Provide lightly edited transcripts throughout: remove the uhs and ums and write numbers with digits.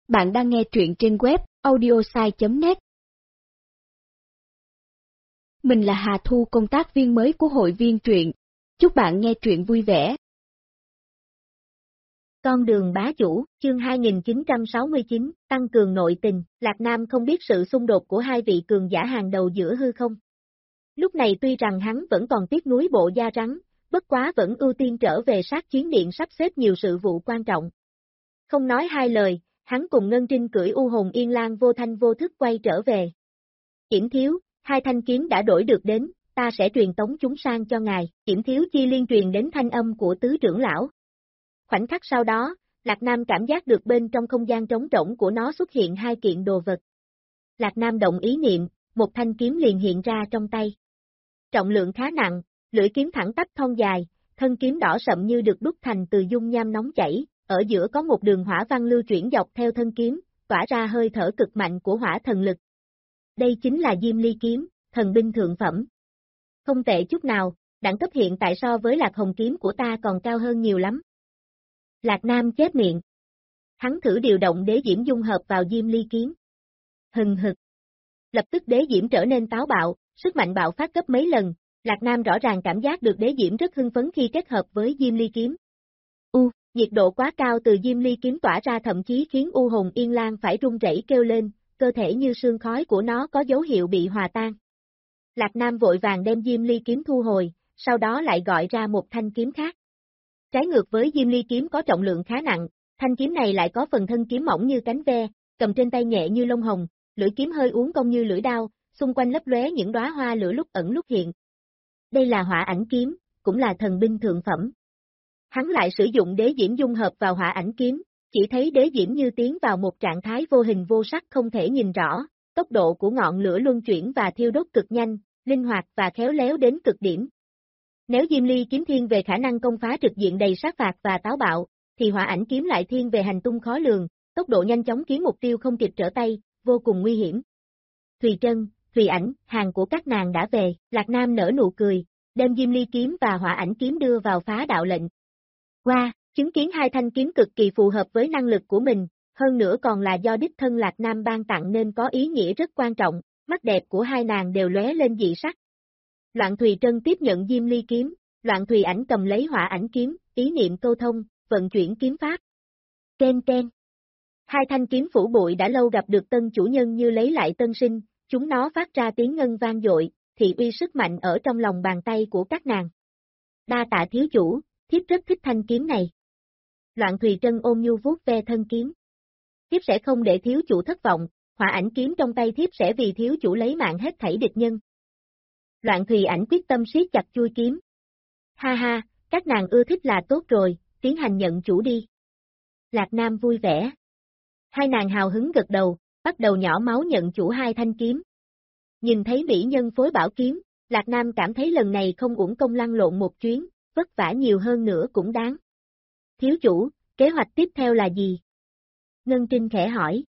Bạn đang nghe truyện trên web audiosai.net. Mình là Hà Thu, công tác viên mới của hội viên truyện. Chúc bạn nghe truyện vui vẻ. Con đường bá chủ, chương 2969, tăng cường nội tình. Lạc Nam không biết sự xung đột của hai vị cường giả hàng đầu giữa hư không. Lúc này tuy rằng hắn vẫn còn tiếc nuối bộ da rắn, bất quá vẫn ưu tiên trở về sát chiến điện sắp xếp nhiều sự vụ quan trọng. Không nói hai lời, hắn cùng Ngân Trinh cưỡi u hồn yên lang vô thanh vô thức quay trở về. Kiểm thiếu, hai thanh kiếm đã đổi được đến, ta sẽ truyền tống chúng sang cho ngài. Kiểm thiếu chi liên truyền đến thanh âm của tứ trưởng lão. Khoảnh khắc sau đó, Lạc Nam cảm giác được bên trong không gian trống rỗng của nó xuất hiện hai kiện đồ vật. Lạc Nam động ý niệm, một thanh kiếm liền hiện ra trong tay. Trọng lượng khá nặng, lưỡi kiếm thẳng tắp thon dài, thân kiếm đỏ sậm như được đúc thành từ dung nham nóng chảy, ở giữa có một đường hỏa văn lưu chuyển dọc theo thân kiếm, tỏa ra hơi thở cực mạnh của hỏa thần lực. Đây chính là Diêm Ly kiếm, thần binh thượng phẩm. Không tệ chút nào, đẳng cấp hiện tại so với Lạc Hồng kiếm của ta còn cao hơn nhiều lắm. Lạc Nam chép miệng. Hắn thử điều động đế diễm dung hợp vào Diêm Ly kiếm. Hừng hực. Lập tức đế diễm trở nên táo bạo, sức mạnh bạo phát gấp mấy lần, Lạc Nam rõ ràng cảm giác được đế diễm rất hưng phấn khi kết hợp với Diêm Ly kiếm. Nhiệt độ quá cao từ Diêm Ly kiếm tỏa ra thậm chí khiến u hồn yên lang phải run rẩy kêu lên, cơ thể như sương khói của nó có dấu hiệu bị hòa tan. Lạc Nam vội vàng đem Diêm Ly kiếm thu hồi, sau đó lại gọi ra một thanh kiếm khác. Trái ngược với Diêm Ly kiếm có trọng lượng khá nặng, thanh kiếm này lại có phần thân kiếm mỏng như cánh ve, cầm trên tay nhẹ như lông hồng, lưỡi kiếm hơi uốn cong như lưỡi đao, xung quanh lấp lóe những đóa hoa lửa lúc ẩn lúc hiện. Đây là hỏa ảnh kiếm, cũng là thần binh thượng phẩm. Hắn lại sử dụng đế diễm dung hợp vào hỏa ảnh kiếm, chỉ thấy đế diễm như tiến vào một trạng thái vô hình vô sắc không thể nhìn rõ, tốc độ của ngọn lửa luân chuyển và thiêu đốt cực nhanh, linh hoạt và khéo léo đến cực điểm. Nếu Diêm Ly kiếm thiên về khả năng công phá trực diện đầy sát phạt và táo bạo, thì hỏa ảnh kiếm lại thiên về hành tung khó lường, tốc độ nhanh chóng khiến mục tiêu không kịp trở tay, vô cùng nguy hiểm. Thùy Trân, Thùy Ảnh, hàng của các nàng đã về, Lạc Nam nở nụ cười, đem Diêm Ly kiếm và hỏa ảnh kiếm đưa vào phá đạo lệnh. Qua, chứng kiến hai thanh kiếm cực kỳ phù hợp với năng lực của mình, hơn nữa còn là do đích thân Lạc Nam ban tặng nên có ý nghĩa rất quan trọng, mắt đẹp của hai nàng đều lóe lên dị sắc. Loạn Thùy Trân tiếp nhận Diêm Ly kiếm, Loạn Thùy Ảnh cầm lấy hỏa ảnh kiếm, ý niệm câu thông, vận chuyển kiếm pháp. Ken ken. Hai thanh kiếm phủ bụi đã lâu gặp được tân chủ nhân như lấy lại tân sinh, chúng nó phát ra tiếng ngân vang dội, thị uy sức mạnh ở trong lòng bàn tay của các nàng. Đa tạ thiếu chủ, thiếp rất thích thanh kiếm này. Loạn Thùy Trân ôm nhu vuốt ve thân kiếm. Thiếp sẽ không để thiếu chủ thất vọng, hỏa ảnh kiếm trong tay thiếp sẽ vì thiếu chủ lấy mạng hết thảy địch nhân. Loạn Thùy Ảnh quyết tâm siết chặt chuôi kiếm. Ha ha, các nàng ưa thích là tốt rồi, tiến hành nhận chủ đi. Lạc Nam vui vẻ. Hai nàng hào hứng gật đầu, bắt đầu nhỏ máu nhận chủ hai thanh kiếm. Nhìn thấy mỹ nhân phối bảo kiếm, Lạc Nam cảm thấy lần này không uổng công lăn lộn một chuyến, vất vả nhiều hơn nữa cũng đáng. Thiếu chủ, kế hoạch tiếp theo là gì? Ngân Trinh khẽ hỏi.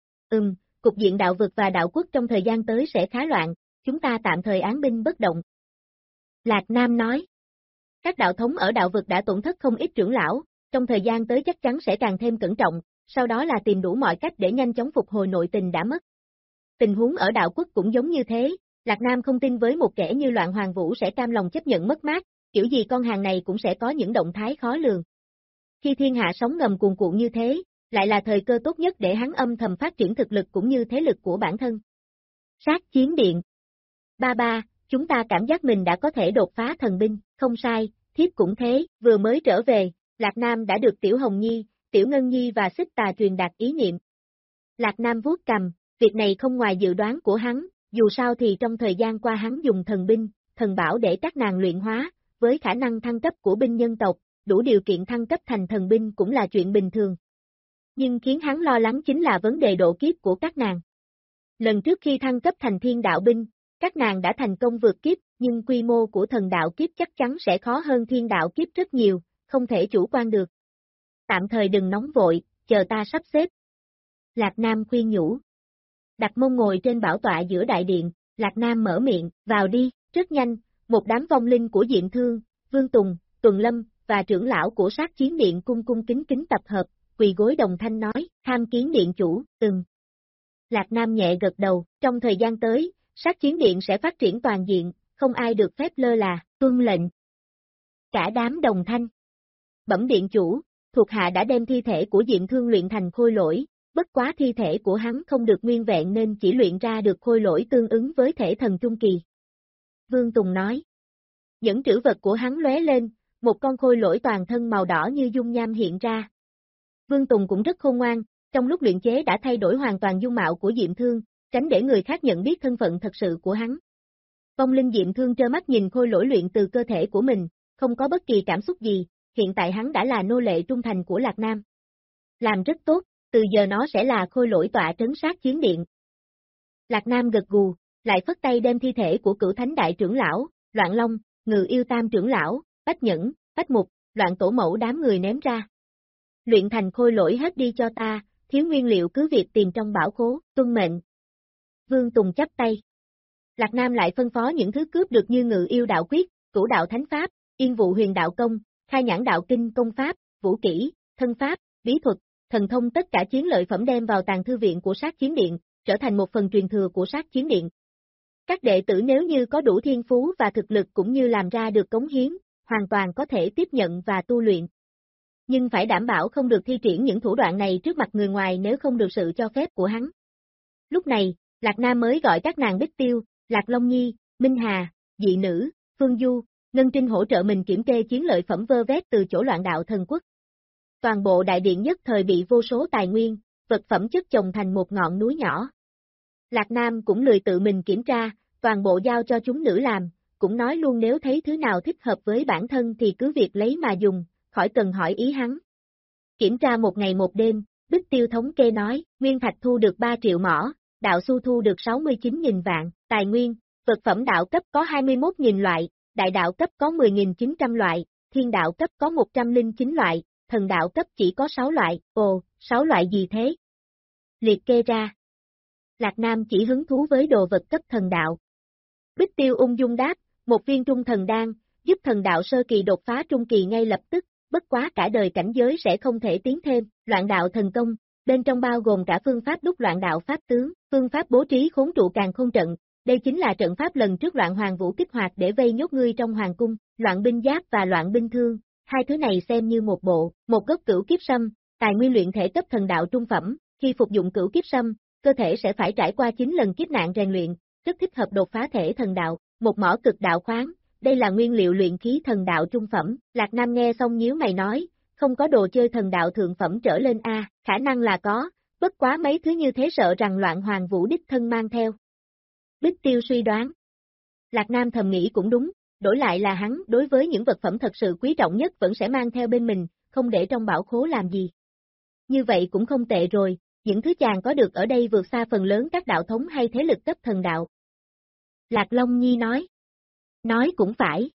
Cục diện đạo vực và đạo quốc trong thời gian tới sẽ khá loạn, chúng ta tạm thời án binh bất động. Lạc Nam nói. Các đạo thống ở đạo vực đã tổn thất không ít trưởng lão, trong thời gian tới chắc chắn sẽ càng thêm cẩn trọng, sau đó là tìm đủ mọi cách để nhanh chóng phục hồi nội tình đã mất. Tình huống ở đạo quốc cũng giống như thế, Lạc Nam không tin với một kẻ như Loạn Hoàng Vũ sẽ cam lòng chấp nhận mất mát, kiểu gì con hàng này cũng sẽ có những động thái khó lường. Khi thiên hạ sóng ngầm cuồn cuộn như thế, lại là thời cơ tốt nhất để hắn âm thầm phát triển thực lực cũng như thế lực của bản thân. Sát chiến điện. Ba, chúng ta cảm giác mình đã có thể đột phá thần binh, không sai, thiếp cũng thế, vừa mới trở về, Lạc Nam đã được Tiểu Hồng Nhi, Tiểu Ngân Nhi và Xích Tà truyền đạt ý niệm. Lạc Nam vuốt cầm, việc này không ngoài dự đoán của hắn, dù sao thì trong thời gian qua hắn dùng thần binh, thần bảo để các nàng luyện hóa, với khả năng thăng cấp của binh nhân tộc, đủ điều kiện thăng cấp thành thần binh cũng là chuyện bình thường. Nhưng khiến hắn lo lắng chính là vấn đề độ kiếp của các nàng. Lần trước khi thăng cấp thành thiên đạo binh, các nàng đã thành công vượt kiếp, nhưng quy mô của thần đạo kiếp chắc chắn sẽ khó hơn thiên đạo kiếp rất nhiều, không thể chủ quan được. Tạm thời đừng nóng vội, chờ ta sắp xếp. Lạc Nam khuyên nhủ. Đặt mông ngồi trên bảo tọa giữa đại điện, Lạc Nam mở miệng, vào đi, rất nhanh, một đám vong linh của Diệm Thương, Vương Tùng, Tuần Lâm, và trưởng lão của sát chiến điện cung cung kính kính tập hợp, quỳ gối đồng thanh nói, tham kiến điện chủ, Lạc Nam nhẹ gật đầu, trong thời gian tới, sát chiến điện sẽ phát triển toàn diện, không ai được phép lơ là, tuân lệnh. Cả đám đồng thanh. Bẩm điện chủ, thuộc hạ đã đem thi thể của Diệm Thương luyện thành khôi lỗi, bất quá thi thể của hắn không được nguyên vẹn nên chỉ luyện ra được khôi lỗi tương ứng với thể thần trung kỳ. Vương Tùng nói. Những trữ vật của hắn lóe lên, một con khôi lỗi toàn thân màu đỏ như dung nham hiện ra. Vương Tùng cũng rất khôn ngoan, trong lúc luyện chế đã thay đổi hoàn toàn dung mạo của Diệm Thương, tránh để người khác nhận biết thân phận thật sự của hắn. Vong linh Diệm Thương trơ mắt nhìn khôi lỗi luyện từ cơ thể của mình, không có bất kỳ cảm xúc gì, hiện tại hắn đã là nô lệ trung thành của Lạc Nam. Làm rất tốt, từ giờ nó sẽ là khôi lỗi tọa trấn sát chiến điện. Lạc Nam gật gù, lại phất tay đem thi thể của Cửu Thánh đại trưởng lão, Loạn Long, Ngự Yêu tam trưởng lão, Bách Nhẫn, Bách Mục, Loạn Tổ mẫu đám người ném ra. Luyện thành khôi lỗi hết đi cho ta, thiếu nguyên liệu cứ việc tìm trong bảo khố, tuân mệnh. Vương Tùng chắp tay. Lạc Nam lại phân phó những thứ cướp được như Ngự Yêu đạo quyết, Cửu đạo thánh pháp, Yên vụ huyền đạo công, Khai nhãn đạo kinh công pháp, vũ kỹ, thân pháp, bí thuật, thần thông tất cả chiến lợi phẩm đem vào tàng thư viện của sát chiến điện, trở thành một phần truyền thừa của sát chiến điện. Các đệ tử nếu như có đủ thiên phú và thực lực cũng như làm ra được cống hiến, hoàn toàn có thể tiếp nhận và tu luyện. Nhưng phải đảm bảo không được thi triển những thủ đoạn này trước mặt người ngoài nếu không được sự cho phép của hắn. Lúc này, Lạc Nam mới gọi các nàng Bích Tiêu, Lạc Long Nhi, Minh Hà, Dị Nữ, Phương Du, Ngân Trinh hỗ trợ mình kiểm kê chiến lợi phẩm vơ vét từ chỗ Loạn đạo thần quốc. Toàn bộ đại điện nhất thời bị vô số tài nguyên, vật phẩm chất chồng thành một ngọn núi nhỏ. Lạc Nam cũng lười tự mình kiểm tra, toàn bộ giao cho chúng nữ làm, cũng nói luôn nếu thấy thứ nào thích hợp với bản thân thì cứ việc lấy mà dùng, khỏi cần hỏi ý hắn. Kiểm tra một ngày một đêm, Bích Tiêu thống kê nói, nguyên thạch thu được 3 triệu mỏ, đạo xu thu được 69.000 vạn, tài nguyên, vật phẩm đạo cấp có 21.000 loại, đại đạo cấp có 10.900 loại, thiên đạo cấp có 109 loại, thần đạo cấp chỉ có 6 loại, 6 loại gì thế? Liệt kê ra. Lạc Nam chỉ hứng thú với đồ vật cấp thần đạo. Bích Tiêu ung dung đáp, một viên trung thần đan, giúp thần đạo sơ kỳ đột phá trung kỳ ngay lập tức, bất quá cả đời cảnh giới sẽ không thể tiến thêm, loạn đạo thần công, bên trong bao gồm cả phương pháp đúc loạn đạo pháp tướng, phương pháp bố trí khốn trụ càn khôn trận, đây chính là trận pháp lần trước Loạn Hoàng Vũ kích hoạt để vây nhốt ngươi trong hoàng cung, loạn binh giáp và loạn binh thương, hai thứ này xem như một gốc cửu kiếp sâm, tài nguyên luyện thể cấp thần đạo trung phẩm, khi phục dụng cửu kiếp sâm, cơ thể sẽ phải trải qua 9 lần kiếp nạn rèn luyện, rất thích hợp đột phá thể thần đạo, một mỏ cực đạo khoáng, đây là nguyên liệu luyện khí thần đạo trung phẩm, Lạc Nam nghe xong nhíu mày nói, không có đồ chơi thần đạo thượng phẩm trở lên a, khả năng là có, bất quá mấy thứ như thế sợ rằng Loạn Hoàng Vũ đích thân mang theo. Bích Tiêu suy đoán. Lạc Nam thầm nghĩ cũng đúng, đổi lại là hắn đối với những vật phẩm thật sự quý trọng nhất vẫn sẽ mang theo bên mình, không để trong bảo khố làm gì. Như vậy cũng không tệ rồi, những thứ chàng có được ở đây vượt xa phần lớn các đạo thống hay thế lực cấp thần đạo. Lạc Long Nhi nói. Nói cũng phải.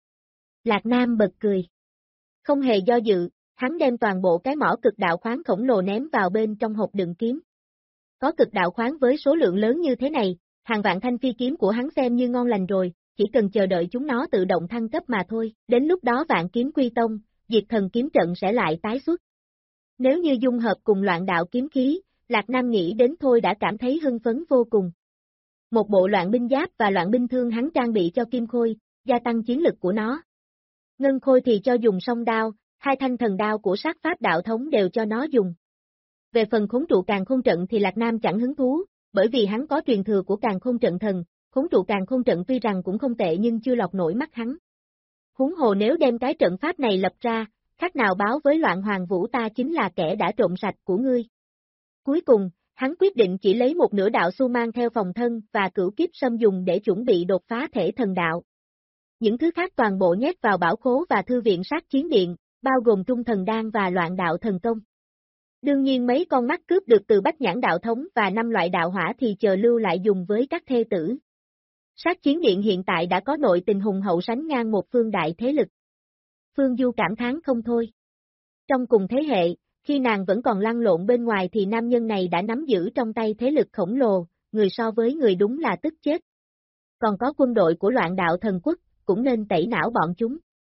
Lạc Nam bật cười. Không hề do dự, hắn đem toàn bộ cái mỏ cực đạo khoáng khổng lồ ném vào bên trong hộp đựng kiếm. Có cực đạo khoáng với số lượng lớn như thế này, hàng vạn thanh phi kiếm của hắn xem như ngon lành rồi, chỉ cần chờ đợi chúng nó tự động thăng cấp mà thôi, đến lúc đó Vạn Kiếm Quy Tông, Diệt Thần Kiếm Trận sẽ lại tái xuất. Nếu như dung hợp cùng loạn đạo kiếm khí, Lạc Nam nghĩ đến thôi đã cảm thấy hưng phấn vô cùng. Một bộ loạn binh giáp và loạn binh thương hắn trang bị cho Kim Khôi, gia tăng chiến lực của nó. Ngân Khôi thì cho dùng song đao, hai thanh thần đao của sát pháp đạo thống đều cho nó dùng. Về phần khốn trụ càn khôn trận thì Lạc Nam chẳng hứng thú, bởi vì hắn có truyền thừa của càn khôn trận thần, khốn trụ càn khôn trận tuy rằng cũng không tệ nhưng chưa lọt nổi mắt hắn. Huống hồ nếu đem cái trận pháp này lập ra, khác nào báo với Loạn Hoàng Vũ ta chính là kẻ đã trộm sạch của ngươi. Cuối cùng, hắn quyết định chỉ lấy một nửa đạo xu mang theo phòng thân và cửu kiếp sâm dùng để chuẩn bị đột phá thể thần đạo. Những thứ khác toàn bộ nhét vào bảo khố và thư viện sát chiến điện, bao gồm trung thần đan và loạn đạo thần công. Đương nhiên mấy con mắt cướp được từ Bách Nhãn đạo thống và 5 loại đạo hỏa thì chờ lưu lại dùng với các thê tử. Sát chiến điện hiện tại đã có nội tình hùng hậu sánh ngang một phương đại thế lực. Phương Du cảm thán không thôi. Trong cùng thế hệ, khi nàng vẫn còn lăn lộn bên ngoài thì nam nhân này đã nắm giữ trong tay thế lực khổng lồ, người so với người đúng là tức chết. Còn có quân đội của loạn đạo thần quốc, cũng nên tẩy não bọn chúng.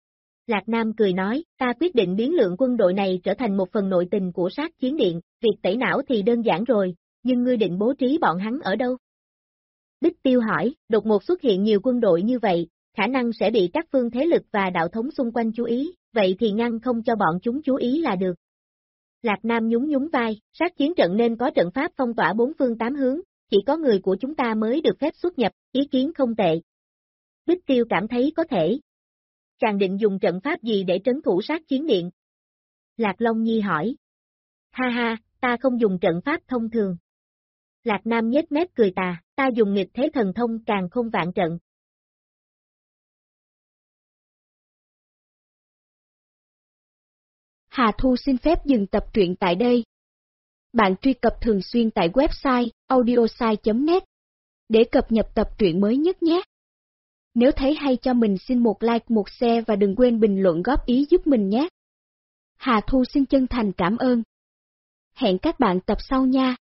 Lạc Nam cười nói, ta quyết định biến lượng quân đội này trở thành một phần nội tình của sát chiến điện, việc tẩy não thì đơn giản rồi, nhưng ngươi định bố trí bọn hắn ở đâu? Bích Tiêu hỏi, đột ngột xuất hiện nhiều quân đội như vậy, khả năng sẽ bị các phương thế lực và đạo thống xung quanh chú ý, vậy thì ngăn không cho bọn chúng chú ý là được. Lạc Nam nhún nhún vai, sát chiến trận nên có trận pháp phong tỏa bốn phương tám hướng, chỉ có người của chúng ta mới được phép xuất nhập, ý kiến không tệ. Bích Tiêu cảm thấy có thể. Chàng định dùng trận pháp gì để trấn thủ sát chiến điện? Lạc Long Nhi hỏi. Ha ha, ta không dùng trận pháp thông thường. Lạc Nam nhếch mép cười tà, ta dùng nghịch thế thần thông càng không vạn trận. Hà Thu xin phép dừng tập truyện tại đây. Bạn truy cập thường xuyên tại website audiosai.net để cập nhật tập truyện mới nhất nhé. Nếu thấy hay cho mình xin một like, một share và đừng quên bình luận góp ý giúp mình nhé. Hà Thu xin chân thành cảm ơn. Hẹn các bạn tập sau nha.